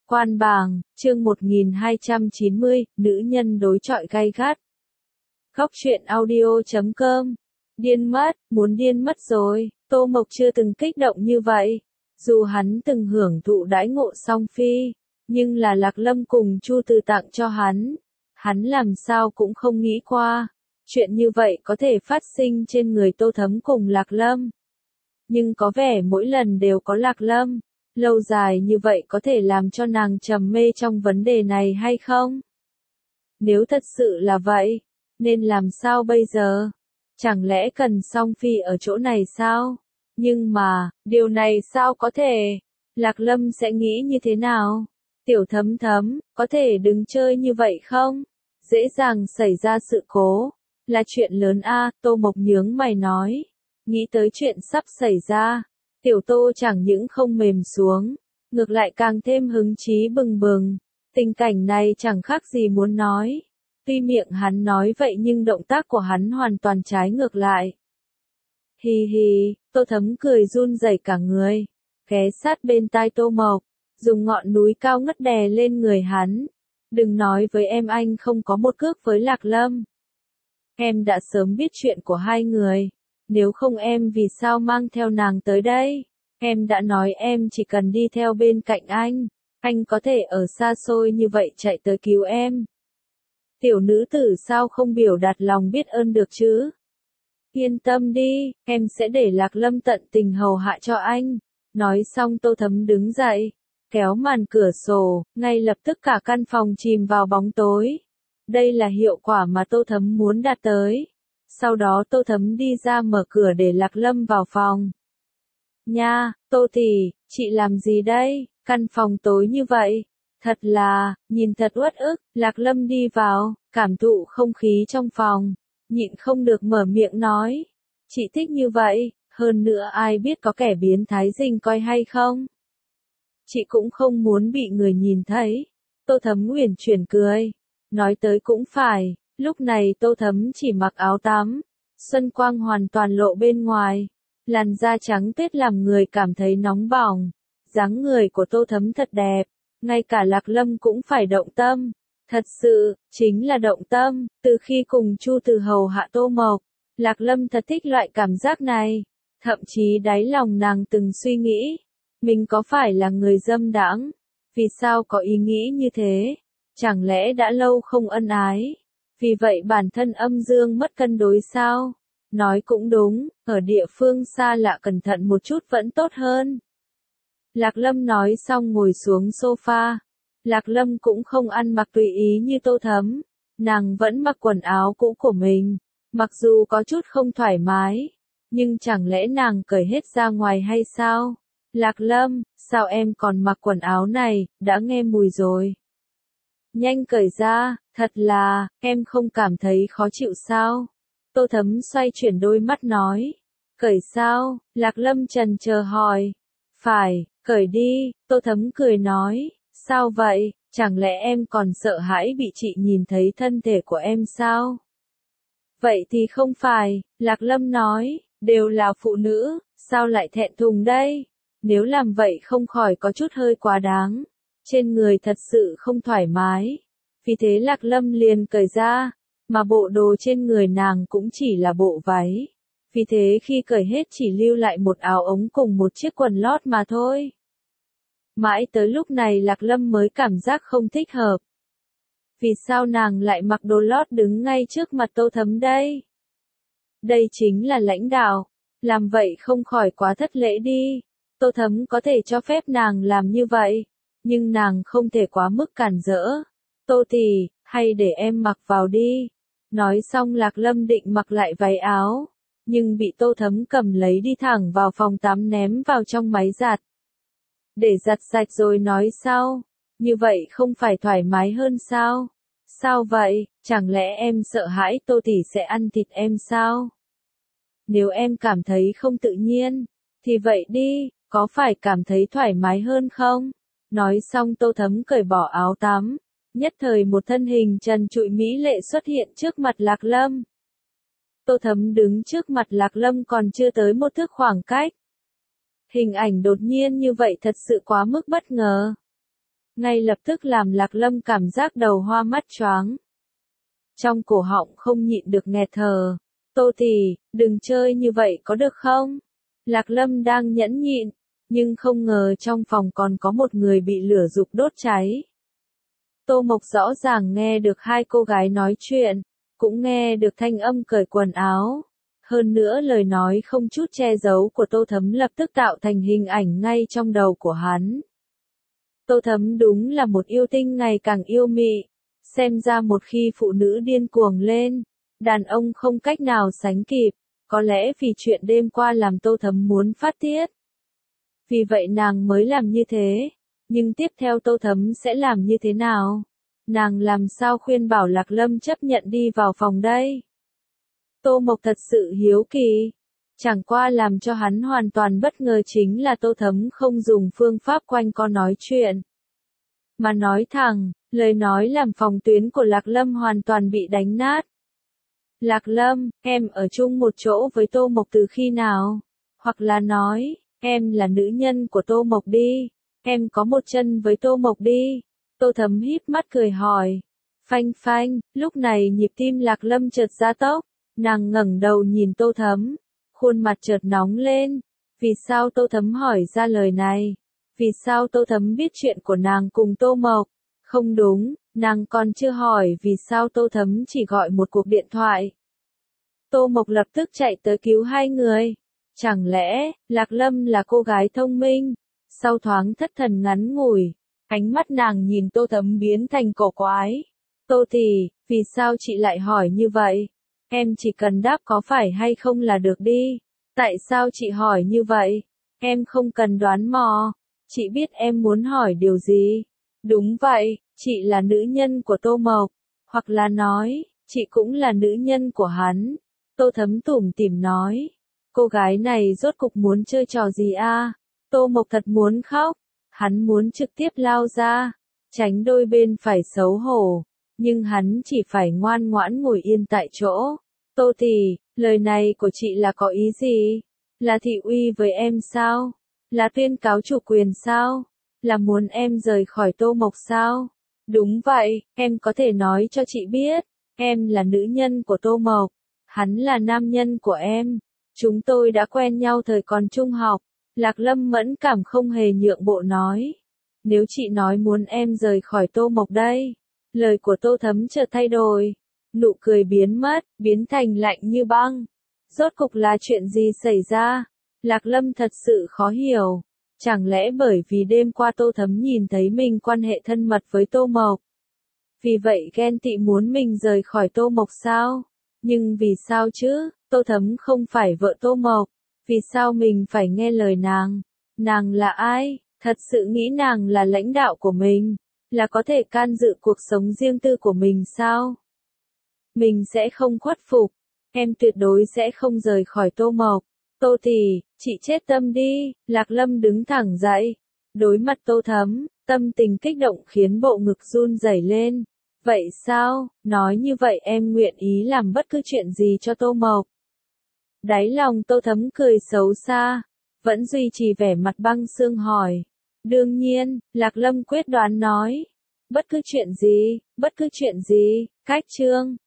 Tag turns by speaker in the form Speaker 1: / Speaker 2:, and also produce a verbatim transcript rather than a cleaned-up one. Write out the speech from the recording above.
Speaker 1: Quan bàng, chương một nghìn hai trăm chín mươi, nữ nhân đối chọi gay gắt. Góc truyện audio chấm com. Điên mất, muốn điên mất rồi, Tô Mộc chưa từng kích động như vậy. Dù hắn từng hưởng thụ đãi ngộ song phi, nhưng là Lạc Lâm cùng Chu Từ tặng cho hắn. Hắn làm sao cũng không nghĩ qua, chuyện như vậy có thể phát sinh trên người Tô Thấm cùng Lạc Lâm. Nhưng có vẻ mỗi lần đều có Lạc Lâm. Lâu dài như vậy có thể làm cho nàng trầm mê trong vấn đề này hay không? Nếu thật sự là vậy, nên làm sao bây giờ? Chẳng lẽ cần song phi ở chỗ này sao? Nhưng mà, điều này sao có thể? Lạc Lâm sẽ nghĩ như thế nào? Tiểu Thấm Thấm, có thể đứng chơi như vậy không? Dễ dàng xảy ra sự cố. Là chuyện lớn a, Tô Mộc nhướng mày nói. Nghĩ tới chuyện sắp xảy ra. Tiểu Tô chẳng những không mềm xuống, ngược lại càng thêm hứng chí bừng bừng. Tình cảnh này chẳng khác gì muốn nói. Tuy miệng hắn nói vậy nhưng động tác của hắn hoàn toàn trái ngược lại. Hi hi, Tô Thấm cười run rẩy cả người, ghé sát bên tai Tô Mộc, dùng ngọn núi cao ngất đè lên người hắn. Đừng nói với em anh không có một cước với Lạc Lâm. Em đã sớm biết chuyện của hai người. Nếu không em vì sao mang theo nàng tới đây? Em đã nói em chỉ cần đi theo bên cạnh anh. Anh có thể ở xa xôi như vậy chạy tới cứu em. Tiểu nữ tử sao không biểu đạt lòng biết ơn được chứ? Yên tâm đi, em sẽ để Lạc Lâm tận tình hầu hạ cho anh. Nói xong Tô Thấm đứng dậy, kéo màn cửa sổ, ngay lập tức cả căn phòng chìm vào bóng tối. Đây là hiệu quả mà Tô Thấm muốn đạt tới. Sau đó Tô Thấm đi ra mở cửa để Lạc Lâm vào phòng. Nha, Tô tỷ, chị làm gì đây? Căn phòng tối như vậy. Thật là, nhìn thật uất ức. Lạc Lâm đi vào, cảm thụ không khí trong phòng. Nhịn không được mở miệng nói. Chị thích như vậy, hơn nữa ai biết có kẻ biến thái rình coi hay không? Chị cũng không muốn bị người nhìn thấy. Tô Thấm uyển chuyển cười. Nói tới cũng phải. Lúc này Tô Thấm chỉ mặc áo tắm, xuân quang hoàn toàn lộ bên ngoài, làn da trắng tuyết làm người cảm thấy nóng bỏng. Dáng người của Tô Thấm thật đẹp, ngay cả Lạc Lâm cũng phải động tâm. Thật sự, chính là động tâm. Từ khi cùng Chu Từ hầu hạ Tô Mộc, Lạc Lâm thật thích loại cảm giác này. Thậm chí đáy lòng nàng từng suy nghĩ, mình có phải là người dâm đãng? Vì sao có ý nghĩ như thế? Chẳng lẽ đã lâu không ân ái? Vì vậy bản thân âm dương mất cân đối sao? Nói cũng đúng, ở địa phương xa lạ cẩn thận một chút vẫn tốt hơn. Lạc Lâm nói xong ngồi xuống sofa. Lạc Lâm cũng không ăn mặc tùy ý như Tô Thấm. Nàng vẫn mặc quần áo cũ của mình. Mặc dù có chút không thoải mái, nhưng chẳng lẽ nàng cởi hết ra ngoài hay sao? Lạc Lâm, sao em còn mặc quần áo này, đã nghe mùi rồi. Nhanh cởi ra, thật là, em không cảm thấy khó chịu sao? Tô Thấm xoay chuyển đôi mắt nói. Cởi sao? Lạc Lâm chần chờ hỏi. Phải, cởi đi, Tô Thấm cười nói. Sao vậy, chẳng lẽ em còn sợ hãi bị chị nhìn thấy thân thể của em sao? Vậy thì không phải, Lạc Lâm nói, đều là phụ nữ, sao lại thẹn thùng đây? Nếu làm vậy không khỏi có chút hơi quá đáng. Trên người thật sự không thoải mái. Vì thế Lạc Lâm liền cởi ra, mà bộ đồ trên người nàng cũng chỉ là bộ váy. Vì thế khi cởi hết chỉ lưu lại một áo ống cùng một chiếc quần lót mà thôi. Mãi tới lúc này Lạc Lâm mới cảm giác không thích hợp. Vì sao nàng lại mặc đồ lót đứng ngay trước mặt Tô Thấm đây? Đây chính là lãnh đạo. Làm vậy không khỏi quá thất lễ đi. Tô Thấm có thể cho phép nàng làm như vậy, nhưng nàng không thể quá mức cản rỡ. Tô tỷ, hay để em mặc vào đi. Nói xong Lạc Lâm định mặc lại váy áo, nhưng bị Tô Thấm cầm lấy đi thẳng vào phòng tắm ném vào trong máy giặt. Để giặt sạch rồi nói sau, như vậy không phải thoải mái hơn sao? Sao vậy, chẳng lẽ em sợ hãi Tô tỷ sẽ ăn thịt em sao? Nếu em cảm thấy không tự nhiên, thì vậy đi, có phải cảm thấy thoải mái hơn không? Nói xong Tô Thấm cởi bỏ áo tắm, nhất thời một thân hình trần trụi mỹ lệ xuất hiện trước mặt Lạc Lâm. Tô Thấm đứng trước mặt Lạc Lâm còn chưa tới một thước khoảng cách. Hình ảnh đột nhiên như vậy thật sự quá mức bất ngờ. ngay lập tức làm Lạc Lâm cảm giác đầu hoa mắt choáng. Trong cổ họng không nhịn được nghẹt thở. Tô tỷ, đừng chơi như vậy có được không? Lạc Lâm đang nhẫn nhịn, nhưng không ngờ trong phòng còn có một người bị lửa dục đốt cháy. Tô Mộc rõ ràng nghe được hai cô gái nói chuyện, cũng nghe được thanh âm cởi quần áo. Hơn nữa lời nói không chút che giấu của Tô Thấm lập tức tạo thành hình ảnh ngay trong đầu của hắn. Tô Thấm đúng là một yêu tinh ngày càng yêu mị. Xem ra một khi phụ nữ điên cuồng lên, đàn ông không cách nào sánh kịp. Có lẽ vì chuyện đêm qua làm Tô Thấm muốn phát tiết. Vì vậy nàng mới làm như thế. Nhưng tiếp theo Tô Thấm sẽ làm như thế nào? Nàng làm sao khuyên bảo Lạc Lâm chấp nhận đi vào phòng đây? Tô Mộc thật sự hiếu kỳ. Chẳng qua làm cho hắn hoàn toàn bất ngờ chính là Tô Thấm không dùng phương pháp quanh co nói chuyện. Mà nói thẳng, lời nói làm phòng tuyến của Lạc Lâm hoàn toàn bị đánh nát. Lạc Lâm, em ở chung một chỗ với Tô Mộc từ khi nào? Hoặc là nói, em là nữ nhân của Tô Mộc đi. Em có một chân với Tô Mộc đi. Tô Thấm híp mắt cười hỏi. Phanh phanh, lúc này nhịp tim Lạc Lâm chợt gia tốc. Nàng ngẩng đầu nhìn Tô Thấm. Khuôn mặt chợt nóng lên. Vì sao Tô Thấm hỏi ra lời này? Vì sao Tô Thấm biết chuyện của nàng cùng Tô Mộc? Không đúng, nàng còn chưa hỏi vì sao Tô Thấm chỉ gọi một cuộc điện thoại. Tô Mộc lập tức chạy tới cứu hai người. Chẳng lẽ, Lạc Lâm là cô gái thông minh? Sau thoáng thất thần ngắn ngủi, ánh mắt nàng nhìn Tô Thấm biến thành cổ quái. Tô tỷ, vì sao chị lại hỏi như vậy? Em chỉ cần đáp có phải hay không là được đi. Tại sao chị hỏi như vậy? Em không cần đoán mò. Chị biết em muốn hỏi điều gì. Đúng vậy, chị là nữ nhân của Tô Mộc. Hoặc là nói, chị cũng là nữ nhân của hắn. Tô Thấm tủm tỉm nói. Cô gái này rốt cục muốn chơi trò gì a? Tô Mộc thật muốn khóc. Hắn muốn trực tiếp lao ra. Tránh đôi bên phải xấu hổ. Nhưng hắn chỉ phải ngoan ngoãn ngồi yên tại chỗ. Tô tỷ, lời này của chị là có ý gì? Là thị uy với em sao? Là tuyên cáo chủ quyền sao? Là muốn em rời khỏi Tô Mộc sao? Đúng vậy, em có thể nói cho chị biết. Em là nữ nhân của Tô Mộc. Hắn là nam nhân của em. Chúng tôi đã quen nhau thời còn trung học. Lạc Lâm mẫn cảm không hề nhượng bộ nói. Nếu chị nói muốn em rời khỏi Tô Mộc đây. Lời của Tô Thấm chợt thay đổi. Nụ cười biến mất, biến thành lạnh như băng. Rốt cục là chuyện gì xảy ra? Lạc Lâm thật sự khó hiểu. Chẳng lẽ bởi vì đêm qua Tô Thấm nhìn thấy mình quan hệ thân mật với Tô Mộc? Vì vậy ghen tị muốn mình rời khỏi Tô Mộc sao? Nhưng vì sao chứ? Tô Thấm không phải vợ Tô Mộc. Vì sao mình phải nghe lời nàng? Nàng là ai? Thật sự nghĩ nàng là lãnh đạo của mình? Là có thể can dự cuộc sống riêng tư của mình sao? Mình sẽ không khuất phục. Em tuyệt đối sẽ không rời khỏi Tô Mộc. Tô tỷ, chị chết tâm đi. Lạc Lâm đứng thẳng dậy. Đối mặt Tô Thấm, tâm tình kích động khiến bộ ngực run rẩy lên. Vậy sao? Nói như vậy em nguyện ý làm bất cứ chuyện gì cho Tô Mộc. Đáy lòng Tô Thấm cười xấu xa. Vẫn duy trì vẻ mặt băng xương hỏi. Đương nhiên, Lạc Lâm quyết đoán nói. Bất cứ chuyện gì, bất cứ chuyện gì, cách chương.